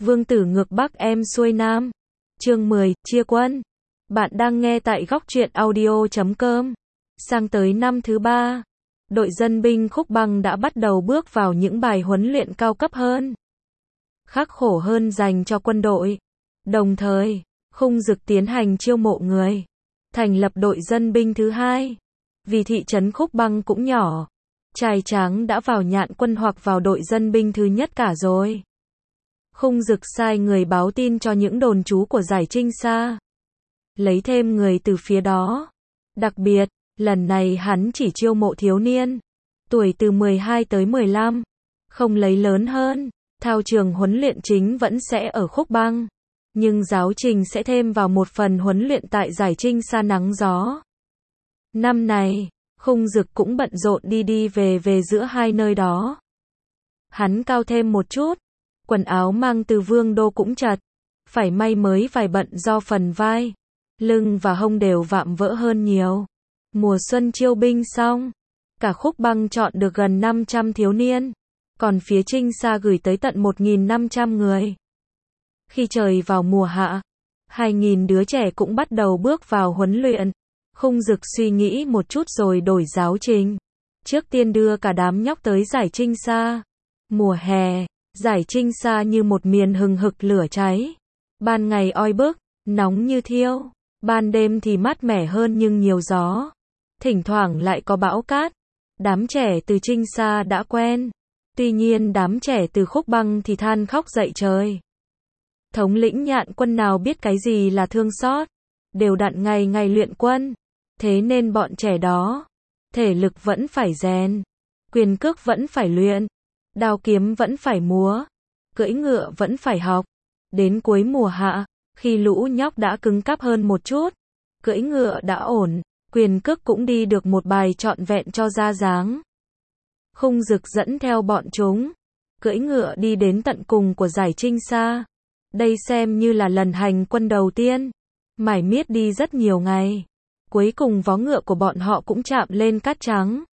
Vương tử ngược Bắc em xuôi Nam. Chương 10, chia quân. Bạn đang nghe tại góc truyện audio.com. Sang tới năm thứ 3, đội dân binh Khúc Băng đã bắt đầu bước vào những bài huấn luyện cao cấp hơn, khắc khổ hơn dành cho quân đội. Đồng thời, Khung Dực tiến hành chiêu mộ người, thành lập đội dân binh thứ 2. Vì thị trấn Khúc Băng cũng nhỏ, trai tráng đã vào nhạn quân hoặc vào đội dân binh thứ nhất cả rồi. Khung Dực sai người báo tin cho những đồn trú của giải Trinh Sa, lấy thêm người từ phía đó. Đặc biệt, lần này hắn chỉ chiêu mộ thiếu niên, tuổi từ 12 tới 15, không lấy lớn hơn. Thao trường huấn luyện chính vẫn sẽ ở Khúc Băng, nhưng giáo trình sẽ thêm vào một phần huấn luyện tại giải Trinh Sa nắng gió. Năm này, Khung Dực cũng bận rộn đi đi về về giữa hai nơi đó. Hắn cao thêm một chút, quần áo mang từ Vương Đô cũng chật, phải may mới vài bận do phần vai, lưng và hông đều vạm vỡ hơn nhiều. Mùa xuân chiêu binh xong, cả Khúc Băng chọn được gần 500 thiếu niên, còn phía Trinh Sa gửi tới tận 1.500 người. Khi trời vào mùa hạ, 2.000 đứa trẻ cũng bắt đầu bước vào huấn luyện. Khung Dực suy nghĩ một chút rồi đổi giáo trình. Trước tiên đưa cả đám nhóc tới giải Trinh Sa. Mùa hè, giải Trinh Sa như một miền hừng hực lửa cháy. Ban ngày oi bức, nóng như thiêu. Ban đêm thì mát mẻ hơn nhưng nhiều gió. Thỉnh thoảng lại có bão cát. Đám trẻ từ Trinh Sa đã quen. Tuy nhiên đám trẻ từ Khúc Băng thì than khóc dậy trời. Thống lĩnh nhạn quân nào biết cái gì là thương xót. Đều đặn ngày ngày luyện quân. Thế nên bọn trẻ đó, thể lực vẫn phải rèn, quyền cước vẫn phải luyện, đao kiếm vẫn phải múa, cưỡi ngựa vẫn phải học. Đến cuối mùa hạ, khi lũ nhóc đã cứng cáp hơn một chút, cưỡi ngựa đã ổn, quyền cước cũng đi được một bài trọn vẹn cho ra dáng. Khung Dực dẫn theo bọn chúng, cưỡi ngựa đi đến tận cùng của giải Trinh Sa. Đây xem như là lần hành quân đầu tiên, mải miết đi rất nhiều ngày. Cuối cùng vó ngựa của bọn họ cũng chạm lên cát trắng.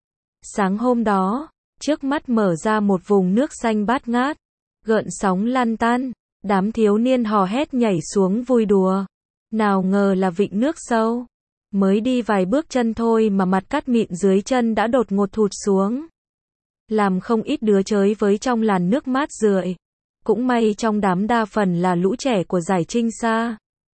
Sáng hôm đó, trước mắt mở ra một vùng nước xanh bát ngát, gợn sóng lan tan, đám thiếu niên hò hét nhảy xuống vui đùa. Nào ngờ là vịnh nước sâu. Mới đi vài bước chân thôi mà mặt cát mịn dưới chân đã đột ngột thụt xuống, làm không ít đứa chơi với trong làn nước mát rượi. Cũng may trong đám đa phần là lũ trẻ của giải Trinh Sa.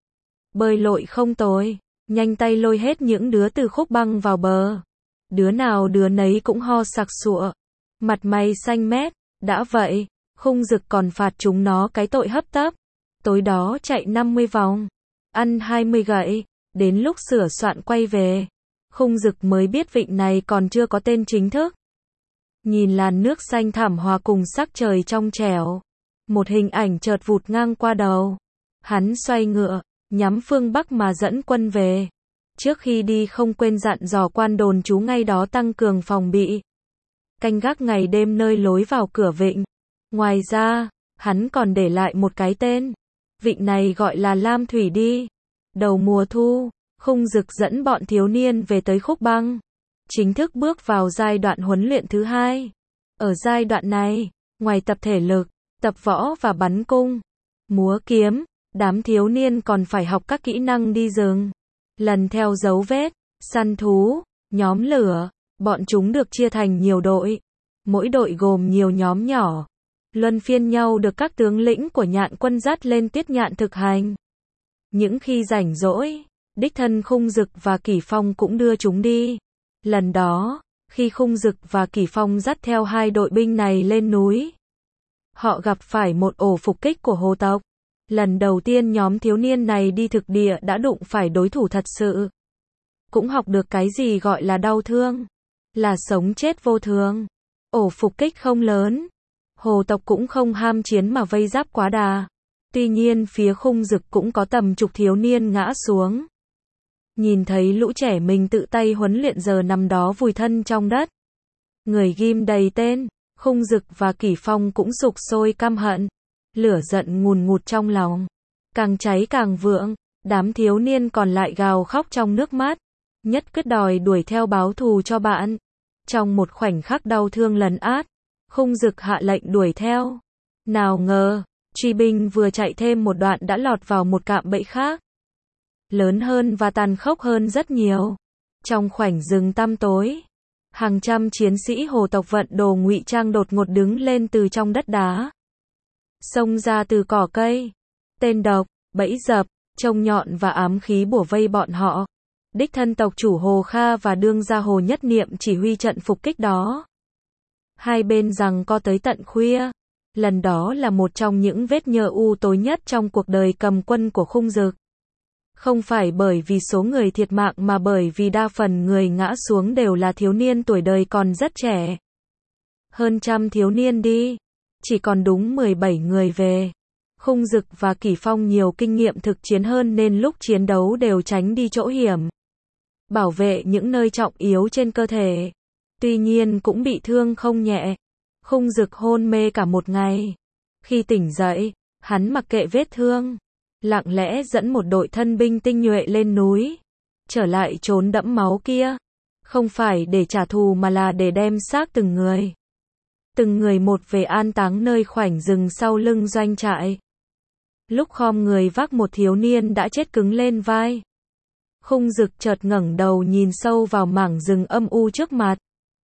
Bơi lội không tồi, nhanh tay lôi hết những đứa từ Khúc Băng vào bờ. Đứa nào đứa nấy cũng ho sặc sụa, mặt mày xanh mét. Đã vậy, Khung Dực còn phạt chúng nó cái tội hấp tấp. Tối đó chạy 50 vòng, ăn 20 gậy. Đến lúc sửa soạn quay về, Khung Dực mới biết vịnh này còn chưa có tên chính thức. Nhìn làn nước xanh thẳm hòa cùng sắc trời trong trẻo, một hình ảnh chợt vụt ngang qua đầu. Hắn xoay ngựa, nhắm phương Bắc mà dẫn quân về. Trước khi đi không quên dặn dò quan đồn trú ngay đó tăng cường phòng bị, canh gác ngày đêm nơi lối vào cửa vịnh. Ngoài ra, hắn còn để lại một cái tên. Vịnh này gọi là Lam Thủy đi. Đầu mùa thu, Khung Dực dẫn bọn thiếu niên về tới Khúc Băng, chính thức bước vào giai đoạn huấn luyện thứ 2. Ở giai đoạn này, ngoài tập thể lực, tập võ và bắn cung, múa kiếm, đám thiếu niên còn phải học các kỹ năng đi rừng, lần theo dấu vết, săn thú, nhóm lửa. Bọn chúng được chia thành nhiều đội, mỗi đội gồm nhiều nhóm nhỏ, luân phiên nhau được các tướng lĩnh của nhạn quân dắt lên tiết nhạn thực hành. Những khi rảnh rỗi, đích thân Khung Dực và Kỷ Phong cũng đưa chúng đi. Lần đó, khi Khung Dực và Kỷ Phong dắt theo hai đội binh này lên núi, họ gặp phải một ổ phục kích của hồ tộc. Lần đầu tiên nhóm thiếu niên này đi thực địa đã đụng phải đối thủ thật sự. Cũng học được cái gì gọi là đau thương, là sống chết vô thường. Ổ phục kích không lớn, hồ tộc cũng không ham chiến mà vây giáp quá đà. Tuy nhiên phía Khung Dực cũng có tầm chục thiếu niên ngã xuống. Nhìn thấy lũ trẻ mình tự tay huấn luyện giờ nằm đó vùi thân trong đất, người ghim đầy tên, Khung Dực và Kỷ Phong cũng sục sôi căm hận. Lửa giận ngùn ngụt trong lòng, càng cháy càng vượng. Đám thiếu niên còn lại gào khóc trong nước mắt, nhất quyết đòi đuổi theo báo thù cho bạn. Trong một khoảnh khắc đau thương lấn át, Khung Dực hạ lệnh đuổi theo. Nào ngờ, Truy binh vừa chạy thêm một đoạn đã lọt vào một cạm bẫy khác. Lớn hơn và tàn khốc hơn rất nhiều. Trong khoảnh rừng tăm tối, hàng trăm chiến sĩ hồ tộc vận đồ ngụy trang đột ngột đứng lên từ trong đất đá. Xông ra từ cỏ cây. Tên độc, bẫy dập, trông nhọn và ám khí bủa vây bọn họ. Đích thân tộc chủ Hồ Kha và đương gia Hồ Nhất Niệm chỉ huy trận phục kích đó. Hai bên giằng co tới tận khuya. Lần đó là một trong những vết nhơ u tối nhất trong cuộc đời cầm quân của Khung Dực. Không phải bởi vì số người thiệt mạng mà bởi vì đa phần người ngã xuống đều là thiếu niên tuổi đời còn rất trẻ. Hơn trăm thiếu niên đi. Chỉ còn đúng 17 người về. Khung Dực và Kỷ Phong nhiều kinh nghiệm thực chiến hơn nên lúc chiến đấu đều tránh đi chỗ hiểm. Bảo vệ những nơi trọng yếu trên cơ thể. Tuy nhiên cũng bị thương không nhẹ. Khung Dực hôn mê cả một ngày. Khi tỉnh dậy, hắn mặc kệ vết thương. Lặng lẽ dẫn một đội thân binh tinh nhuệ lên núi. Trở lại trốn đẫm máu kia. Không phải để trả thù mà là để đem xác từng người. Từng người một về an táng nơi khoảnh rừng sau lưng doanh trại. Lúc khom người vác một thiếu niên đã chết cứng lên vai. Khung Dực chợt ngẩng đầu nhìn sâu vào mảng rừng âm u trước mặt.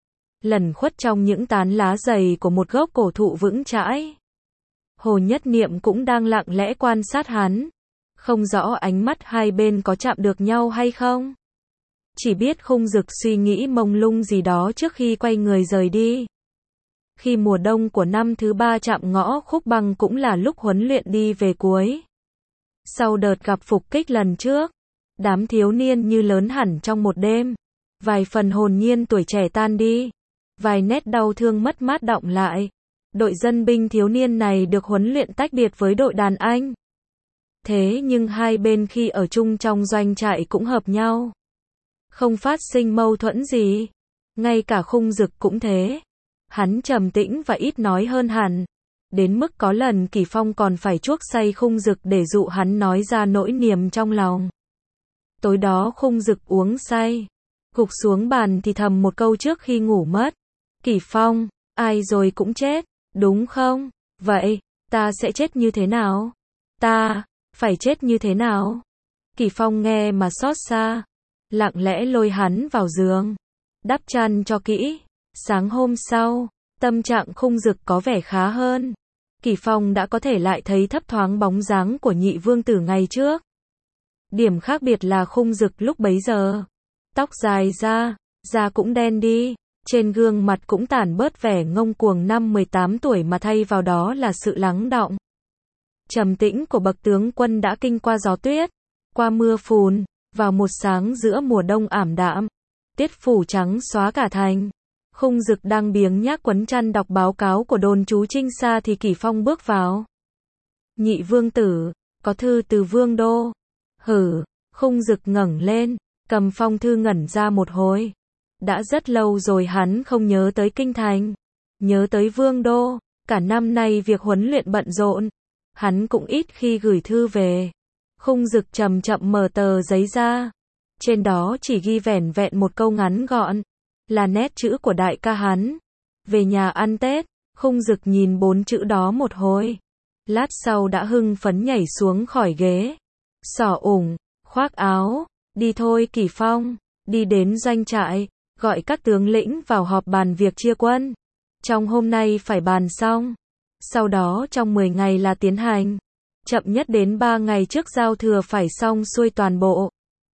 Lẩn khuất trong những tán lá dày của một gốc cổ thụ vững chãi. Hồ Nhất Niệm cũng đang lặng lẽ quan sát hắn. Không rõ ánh mắt hai bên có chạm được nhau hay không. Chỉ biết Khung Dực suy nghĩ mông lung gì đó trước khi quay người rời đi. Khi mùa đông của năm thứ 3 chạm ngõ Khúc Băng cũng là lúc huấn luyện đi về cuối. Sau đợt gặp phục kích lần trước, đám thiếu niên như lớn hẳn trong một đêm. Vài phần hồn nhiên tuổi trẻ tan đi. Vài nét đau thương mất mát đọng lại. Đội dân binh thiếu niên này được huấn luyện tách biệt với đội đàn anh. Thế nhưng hai bên khi ở chung trong doanh trại cũng hợp nhau. Không phát sinh mâu thuẫn gì. Ngay cả Khung Dực cũng thế. Hắn trầm tĩnh và ít nói hơn hẳn. Đến mức có lần Kỷ Phong còn phải chuốc say Khung Dực để dụ hắn nói ra nỗi niềm trong lòng. Tối đó Khung Dực uống say. Gục xuống bàn thì thầm một câu trước khi ngủ mất. Kỷ Phong, ai rồi cũng chết, đúng không? Vậy, ta sẽ chết như thế nào? Ta, phải chết như thế nào? Kỷ Phong nghe mà xót xa. Lặng lẽ lôi hắn vào giường. Đắp chăn cho kỹ. Sáng hôm sau, tâm trạng Khung Dực có vẻ khá hơn. Kỷ Phong đã có thể lại thấy thấp thoáng bóng dáng của nhị vương tử ngày trước. Điểm khác biệt là Khung Dực lúc bấy giờ. Tóc dài ra, da cũng đen đi. Trên gương mặt cũng tản bớt vẻ ngông cuồng năm 18 tuổi mà thay vào đó là sự lắng đọng. Trầm tĩnh của bậc tướng quân đã kinh qua gió tuyết, qua mưa phùn, vào một sáng giữa mùa đông ảm đạm. Tiết phủ trắng xóa cả thành. Khung Dực đang biếng nhác quấn chăn đọc báo cáo của đồn trú Trinh Sa thì Kỷ Phong bước vào. Nhị vương tử, có thư từ vương đô. Hử, Khung Dực ngẩng lên, cầm phong thư ngẩn ra một hồi. Đã rất lâu rồi hắn không nhớ tới kinh thành, nhớ tới vương đô, cả năm nay việc huấn luyện bận rộn, hắn cũng ít khi gửi thư về. Khung Dực chậm chậm mở tờ giấy ra, trên đó chỉ ghi vẻn vẹn một câu ngắn gọn, là nét chữ của đại ca hắn. Về nhà ăn Tết. Khung Dực nhìn 4 chữ đó một hồi, lát sau đã hưng phấn nhảy xuống khỏi ghế, xỏ ủng, khoác áo, đi thôi Kỷ Phong, đi đến doanh trại. Gọi các tướng lĩnh vào họp bàn việc chia quân. Trong hôm nay phải bàn xong. Sau đó trong 10 ngày là tiến hành. Chậm nhất đến 3 ngày trước giao thừa phải xong xuôi toàn bộ.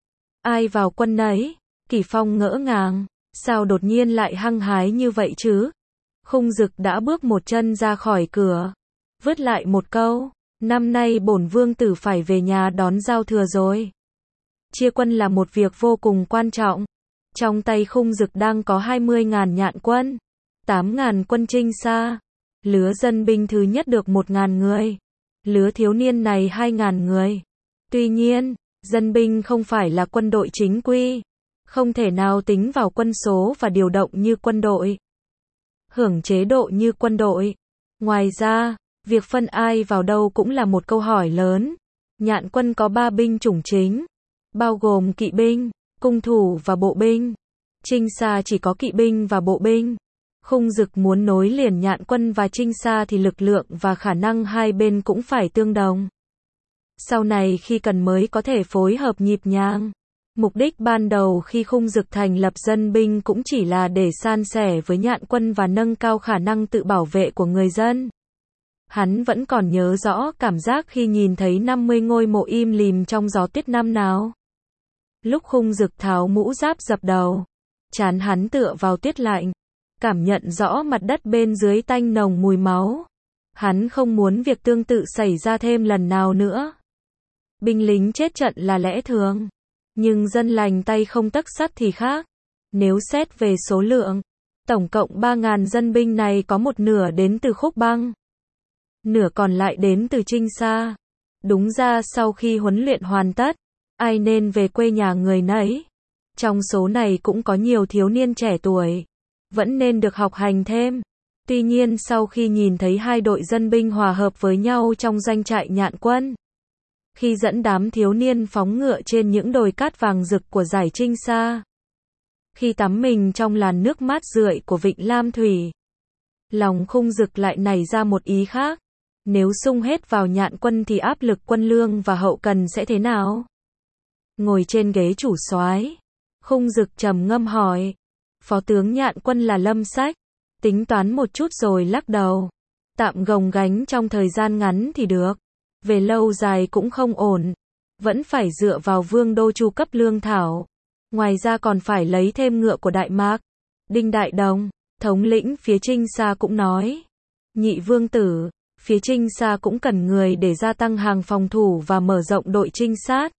Ai vào quân nấy? Kỷ Phong ngỡ ngàng. Sao đột nhiên lại hăng hái như vậy chứ? Khung Dực đã bước một chân ra khỏi cửa. Vứt lại một câu. Năm nay bổn vương tử phải về nhà đón giao thừa rồi. Chia quân là một việc vô cùng quan trọng. Trong tay Khung Dực đang có 20.000 nhạn quân, 8.000 quân Trinh Sa. Lứa dân binh thứ nhất được 1.000 người. Lứa thiếu niên này 2.000 người. Tuy nhiên, dân binh không phải là quân đội chính quy. Không thể nào tính vào quân số và điều động như quân đội. Hưởng chế độ như quân đội. Ngoài ra, việc phân ai vào đâu cũng là một câu hỏi lớn. Nhạn quân có 3 binh chủng chính, bao gồm kỵ binh, cung thủ và bộ binh. Trinh Sa chỉ có kỵ binh và bộ binh. Khung Dực muốn nối liền Nhạn Quân và Trinh Sa thì lực lượng và khả năng hai bên cũng phải tương đồng. Sau này khi cần mới có thể phối hợp nhịp nhàng. Mục đích ban đầu khi Khung Dực thành lập dân binh cũng chỉ là để san sẻ với Nhạn Quân và nâng cao khả năng tự bảo vệ của người dân. Hắn vẫn còn nhớ rõ cảm giác khi nhìn thấy 50 ngôi mộ im lìm trong gió tuyết năm nào. Lúc Khung Dực tháo mũ giáp dập đầu, trán hắn tựa vào tuyết lạnh, cảm nhận rõ mặt đất bên dưới tanh nồng mùi máu. Hắn không muốn việc tương tự xảy ra thêm lần nào nữa. Binh lính chết trận là lẽ thường, nhưng dân lành tay không tấc sắt thì khác. Nếu xét về số lượng, tổng cộng 3.000 dân binh này có một nửa đến từ Khúc Băng, nửa còn lại đến từ Trinh Sa. Đúng ra sau khi huấn luyện hoàn tất, ai nên về quê nhà người nấy. Trong số này cũng có nhiều thiếu niên trẻ tuổi, vẫn nên được học hành thêm. Tuy nhiên sau khi nhìn thấy hai đội dân binh hòa hợp với nhau trong doanh trại Nhạn Quân, khi dẫn đám thiếu niên phóng ngựa trên những đồi cát vàng rực của dải Trinh Sa, khi tắm mình trong làn nước mát rượi của vịnh Lam Thủy, lòng Khung Dực lại nảy ra một ý khác. Nếu xung hết vào Nhạn Quân thì áp lực quân lương và hậu cần sẽ thế nào? Ngồi trên ghế chủ soái, Khung Dực trầm ngâm hỏi. Phó tướng Nhạn Quân là Lâm Sách, tính toán một chút rồi lắc đầu. Tạm gồng gánh trong thời gian ngắn thì được, về lâu dài cũng không ổn. Vẫn phải dựa vào Vương Đô chu cấp lương thảo. Ngoài ra còn phải lấy thêm ngựa của Đại Mạc. Đinh Đại Đồng, thống lĩnh phía Trinh Sa cũng nói. Nhị vương tử, phía Trinh Sa cũng cần người để gia tăng hàng phòng thủ và mở rộng đội trinh sát,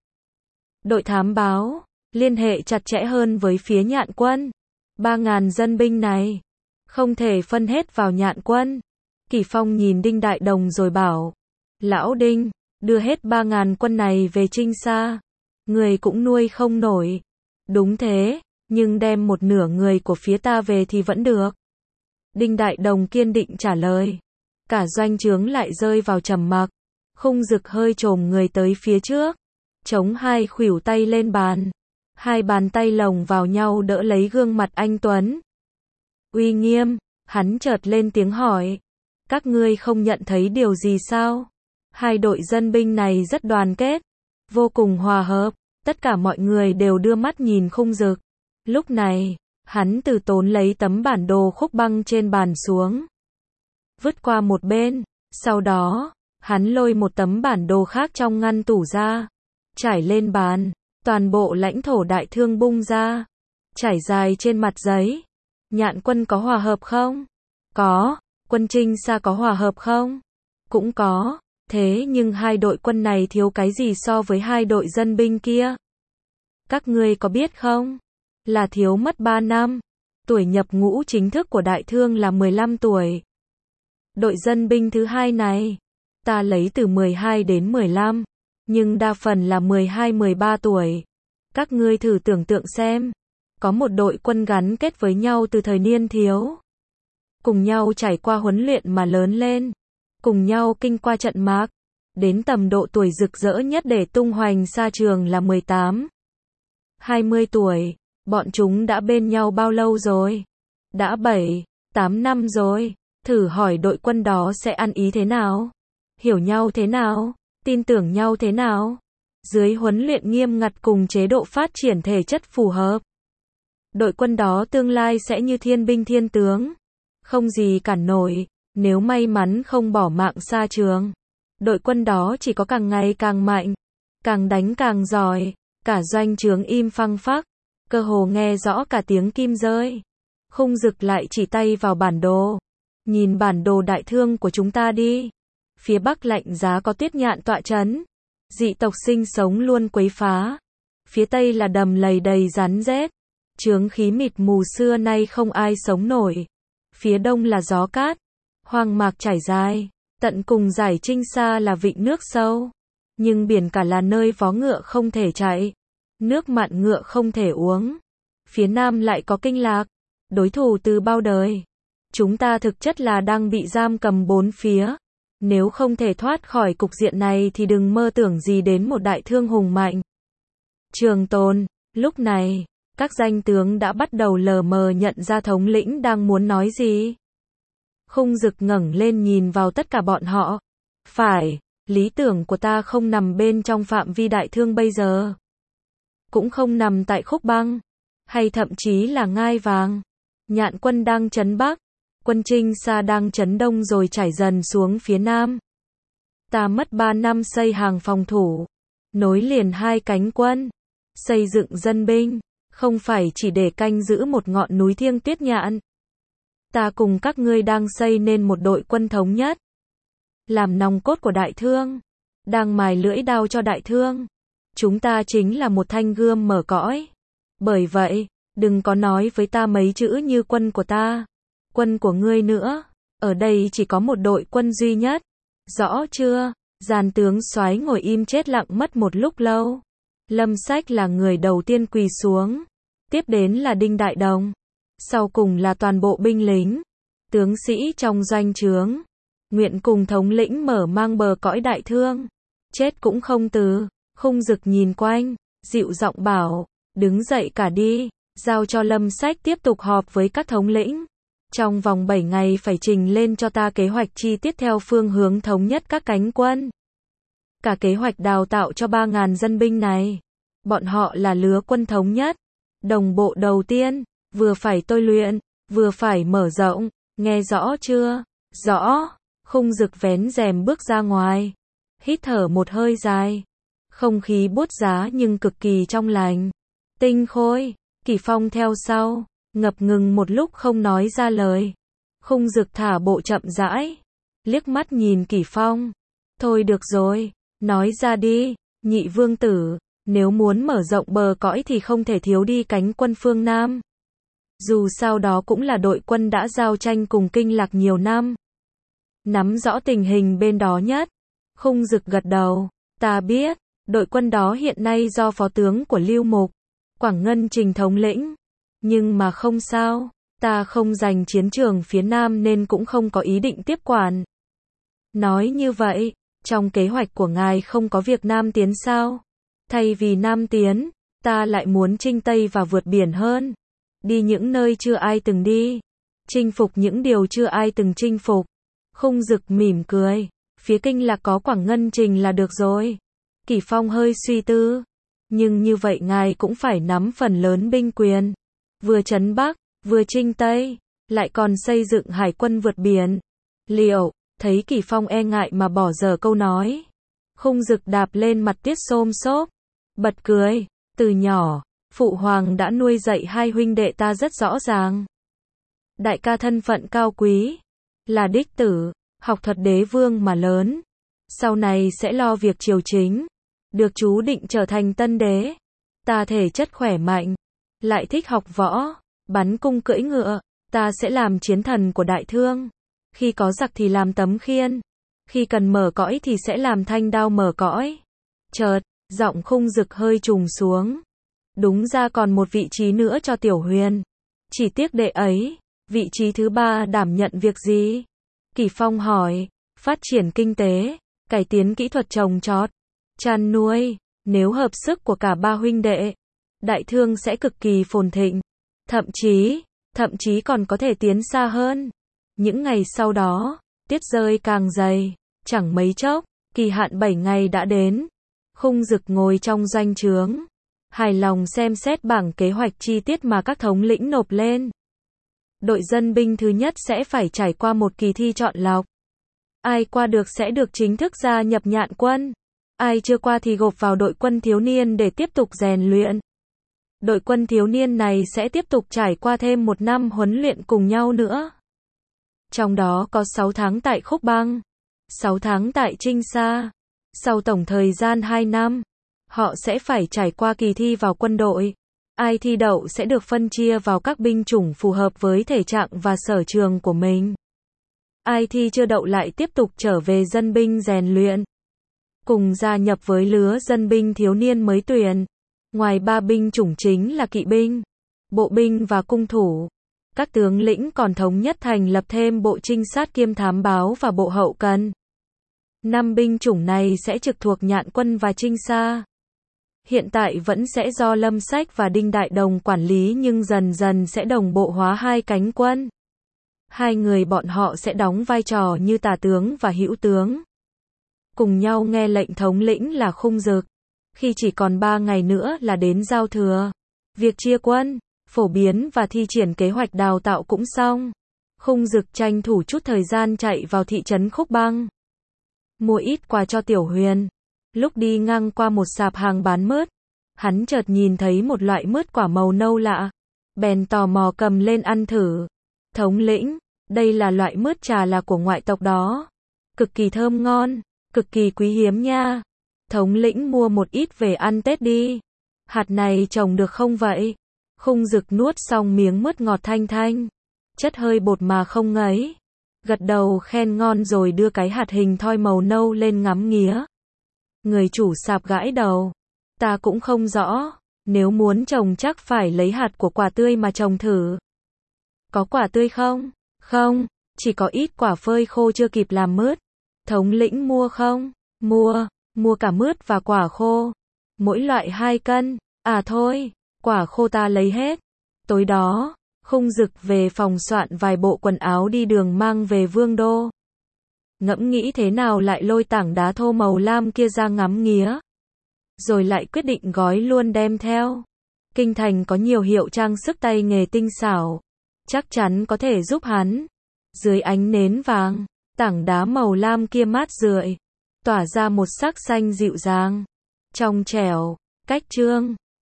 đội thám báo, liên hệ chặt chẽ hơn với phía Nhạn Quân. 3.000 dân binh này không thể phân hết vào Nhạn Quân. Kỳ Phong nhìn Đinh Đại Đồng rồi bảo, lão Đinh, đưa hết 3.000 quân này về Trinh Sa, người cũng nuôi không nổi. Đúng thế, nhưng đem một nửa người của phía ta về thì vẫn được. Đinh Đại Đồng kiên định trả lời. Cả doanh trướng lại rơi vào trầm mặc. Khung Dực hơi chồm người tới phía trước, chống hai khuỷu tay lên bàn, hai bàn tay lồng vào nhau đỡ lấy gương mặt anh tuấn. Uy nghiêm, hắn chợt lên tiếng hỏi, các ngươi không nhận thấy điều gì sao? Hai đội dân binh này rất đoàn kết, vô cùng hòa hợp. Tất cả mọi người đều đưa mắt nhìn Khung Dực. Lúc này, hắn từ tốn lấy tấm bản đồ Khúc Băng trên bàn xuống, vứt qua một bên. Sau đó, hắn lôi một tấm bản đồ khác trong ngăn tủ ra, trải lên bàn. Toàn bộ lãnh thổ Đại Thương bung ra, trải dài trên mặt giấy. Nhạn Quân có hòa hợp không? Có. Quân Trinh Sa có hòa hợp không? Cũng có. Thế nhưng hai đội quân này thiếu cái gì so với hai đội dân binh kia? Các ngươi có biết không? Là thiếu mất 3 năm. Tuổi nhập ngũ chính thức của Đại Thương là 15 tuổi. Đội dân binh thứ hai này, ta lấy từ 12 đến 15, nhưng đa phần là 12-13 tuổi. Các ngươi thử tưởng tượng xem, có một đội quân gắn kết với nhau từ thời niên thiếu, cùng nhau trải qua huấn luyện mà lớn lên, cùng nhau kinh qua trận mạc, đến tầm độ tuổi rực rỡ nhất để tung hoành xa trường là 18-20 tuổi. Bọn chúng đã bên nhau bao lâu rồi? Đã 7-8 năm rồi. Thử hỏi đội quân đó sẽ ăn ý thế nào? Hiểu nhau thế nào? Tin tưởng nhau thế nào? Dưới huấn luyện nghiêm ngặt cùng chế độ phát triển thể chất phù hợp, đội quân đó tương lai sẽ như thiên binh thiên tướng, không gì cản nổi. Nếu may mắn không bỏ mạng xa trường, đội quân đó chỉ có càng ngày càng mạnh, càng đánh càng giỏi. Cả doanh trướng im phăng phắc, cơ hồ nghe rõ cả tiếng kim rơi. Khung Dực lại chỉ tay vào bản đồ. Nhìn bản đồ Đại Thương của chúng ta đi. Phía Bắc lạnh giá có Tuyết Nhạn tọa trấn, dị tộc sinh sống luôn quấy phá. Phía Tây là đầm lầy đầy rắn rết, chướng khí mịt mù xưa nay không ai sống nổi. Phía Đông là gió cát, hoang mạc trải dài. Tận cùng dải Trinh Sa là vịnh nước sâu, nhưng biển cả là nơi vó ngựa không thể chạy, nước mặn ngựa không thể uống. Phía Nam lại có Kinh Lạc, đối thủ từ bao đời. Chúng ta thực chất là đang bị giam cầm bốn phía. Nếu không thể thoát khỏi cục diện này thì đừng mơ tưởng gì đến một Đại Thương hùng mạnh, trường tồn. Lúc này, Các danh tướng đã bắt đầu lờ mờ nhận ra thống lĩnh đang muốn nói gì. Khung Dực ngẩng lên nhìn vào tất cả bọn họ. Phải, lý tưởng của ta không nằm bên trong phạm vi đại thương bây giờ. Cũng không nằm tại Khúc Băng, hay thậm chí là Ngai Vàng. Nhạn quân đang trấn Bắc, quân Trinh Xa đang trấn Đông rồi trải dần xuống phía Nam. Ta mất 3 năm xây hàng phòng thủ, nối liền hai cánh quân, xây dựng dân binh, không phải chỉ để canh giữ một ngọn núi Thiêng Tuyết Nhạn. Ta cùng các ngươi đang xây nên một đội quân thống nhất, làm nòng cốt của Đại Thương, đang mài lưỡi đao cho Đại Thương. Chúng ta chính là một thanh gươm mở cõi. Bởi vậy, đừng có nói với ta mấy chữ như quân của ta, quân của ngươi nữa. Ở đây chỉ có một đội quân duy nhất. Rõ chưa? Giàn tướng soái ngồi im chết lặng mất một lúc lâu. Lâm Sách là người đầu tiên quỳ xuống. Tiếp đến là Đinh Đại Đồng. Sau cùng là toàn bộ binh lính, tướng sĩ trong doanh trướng. Nguyện cùng thống lĩnh mở mang bờ cõi Đại Thương. Chết cũng không từ. Khung Dực nhìn quanh, dịu giọng bảo, đứng dậy cả đi, giao cho Lâm Sách tiếp tục họp với các thống lĩnh. Trong vòng 7 ngày phải trình lên cho ta kế hoạch chi tiết theo phương hướng thống nhất các cánh quân. Cả kế hoạch đào tạo cho 3.000 dân binh này. Bọn họ là lứa quân thống nhất. Đồng bộ đầu tiên, vừa phải tôi luyện, vừa phải mở rộng, nghe rõ chưa? Rõ. Khung Dực vén rèm bước ra ngoài. Hít thở một hơi dài. Không khí buốt giá nhưng cực kỳ trong lành. Tinh Khôi, Kỷ Phong theo sau, ngập ngừng một lúc không nói ra lời. Khung Dực thả bộ chậm rãi, liếc mắt nhìn Kỷ Phong. Thôi được rồi, nói ra đi, nhị vương tử, nếu muốn mở rộng bờ cõi thì không thể thiếu đi cánh quân phương Nam. Dù sao đó cũng là đội quân đã giao tranh cùng Kinh Lạc nhiều năm. Nắm rõ tình hình bên đó nhất. Khung Dực gật đầu, ta biết. Đội quân đó hiện nay do phó tướng của Lưu Mục, Quảng Ngân Trình thống lĩnh. Nhưng mà không sao, ta không giành chiến trường phía Nam nên cũng không có ý định tiếp quản. Nói như vậy, trong kế hoạch của ngài không có việc Nam tiến sao? Thay vì Nam tiến, ta lại muốn chinh Tây và vượt biển hơn. Đi những nơi chưa ai từng đi. Chinh phục những điều chưa ai từng chinh phục. Khung Dực mỉm cười. Phía Kinh Lạc có Quảng Ngân Trình là được rồi. Kỷ Phong hơi suy tư. Nhưng như vậy ngài cũng phải nắm phần lớn binh quyền. Vừa trấn Bắc, vừa chinh Tây, lại còn xây dựng hải quân vượt biển. Liệu, thấy Kỷ Phong e ngại mà bỏ dở câu nói. Khung Dực đạp lên mặt Tiết xôm xốp. Bật cười. Từ nhỏ, Phụ Hoàng đã nuôi dạy hai huynh đệ ta rất rõ ràng. Đại ca thân phận cao quý. Là đích tử, học thuật đế vương mà lớn. Sau này sẽ lo việc triều chính. Được chú định trở thành tân đế. Ta thể chất khỏe mạnh. Lại thích học võ, bắn cung cưỡi ngựa. Ta sẽ làm chiến thần của Đại Thương. Khi có giặc thì làm tấm khiên. Khi cần mở cõi thì sẽ làm thanh đao mở cõi. Chợt, giọng Khung Dực hơi trùng xuống. Đúng ra còn một vị trí nữa cho Tiểu Huyền. Chỉ tiếc đệ ấy, vị trí thứ 3 đảm nhận việc gì? Kỷ Phong hỏi, phát triển kinh tế, cải tiến kỹ thuật trồng trọt, chăn nuôi, nếu hợp sức của cả ba huynh đệ, Đại Thương sẽ cực kỳ phồn thịnh, thậm chí còn có thể tiến xa hơn. Những ngày sau đó, tiết rơi càng dày, chẳng mấy chốc, kỳ hạn 7 ngày đã đến. Khung Dực ngồi trong doanh trướng, hài lòng xem xét bảng kế hoạch chi tiết mà các thống lĩnh nộp lên. Đội dân binh thứ nhất sẽ phải trải qua một kỳ thi chọn lọc. Ai qua được sẽ được chính thức gia nhập Nhạn quân. Ai chưa qua thì gộp vào đội quân thiếu niên để tiếp tục rèn luyện. Đội quân thiếu niên này sẽ tiếp tục trải qua thêm 1 năm huấn luyện cùng nhau nữa. Trong đó có 6 tháng tại Khúc Băng, 6 tháng tại Trinh Xa. Sau tổng thời gian 2 năm, họ sẽ phải trải qua kỳ thi vào quân đội. Ai thi đậu sẽ được phân chia vào các binh chủng phù hợp với thể trạng và sở trường của mình. Ai thi chưa đậu lại tiếp tục trở về dân binh rèn luyện. Cùng gia nhập với lứa dân binh thiếu niên mới tuyển. Ngoài 3 binh chủng chính là kỵ binh, bộ binh và cung thủ. Các tướng lĩnh còn thống nhất thành lập thêm bộ trinh sát kiêm thám báo và bộ hậu cần. 5 binh chủng này sẽ trực thuộc Nhạn quân và Trinh Xa. Hiện tại vẫn sẽ do Lâm Sách và Đinh Đại Đồng quản lý nhưng dần dần sẽ đồng bộ hóa hai cánh quân. Hai người bọn họ sẽ đóng vai trò như tả tướng và hữu tướng. Cùng nhau nghe lệnh thống lĩnh là Khung Dực. Khi chỉ còn 3 ngày nữa là đến giao thừa. Việc chia quân, phổ biến và thi triển kế hoạch đào tạo cũng xong. Khung Dực tranh thủ chút thời gian chạy vào thị trấn Khúc Băng. Mua ít quà cho Tiểu Huyền. Lúc đi ngang qua một sạp hàng bán mứt, hắn chợt nhìn thấy một loại mứt quả màu nâu lạ. Bèn tò mò cầm lên ăn thử. Thống lĩnh, đây là loại mứt trà là của ngoại tộc đó. Cực kỳ thơm ngon, cực kỳ quý hiếm nha. Thống lĩnh mua một ít về ăn Tết đi. Hạt này trồng được không vậy? Khung Dực nuốt xong miếng mứt ngọt thanh thanh. Chất hơi bột mà không ngấy. Gật đầu khen ngon rồi đưa cái hạt hình thoi màu nâu lên ngắm nghía. Người chủ sạp gãi đầu. Ta cũng không rõ. Nếu muốn trồng chắc phải lấy hạt của quả tươi mà trồng thử. Có quả tươi không? Không, chỉ có ít quả phơi khô chưa kịp làm mứt. Thống lĩnh mua không? Mua cả mứt và quả khô. Mỗi loại 2 cân. À thôi, quả khô ta lấy hết. Tối đó, Khung Dực về phòng soạn vài bộ quần áo đi đường mang về Vương đô. Ngẫm nghĩ thế nào lại lôi tảng đá thô màu lam kia ra ngắm nghía. Rồi lại quyết định gói luôn đem theo. Kinh thành có nhiều hiệu trang sức tay nghề tinh xảo. Chắc chắn có thể giúp hắn. Dưới ánh nến vàng, tảng đá màu lam kia mát rượi, tỏa ra một sắc xanh dịu dàng, trong trẻo, cách trương.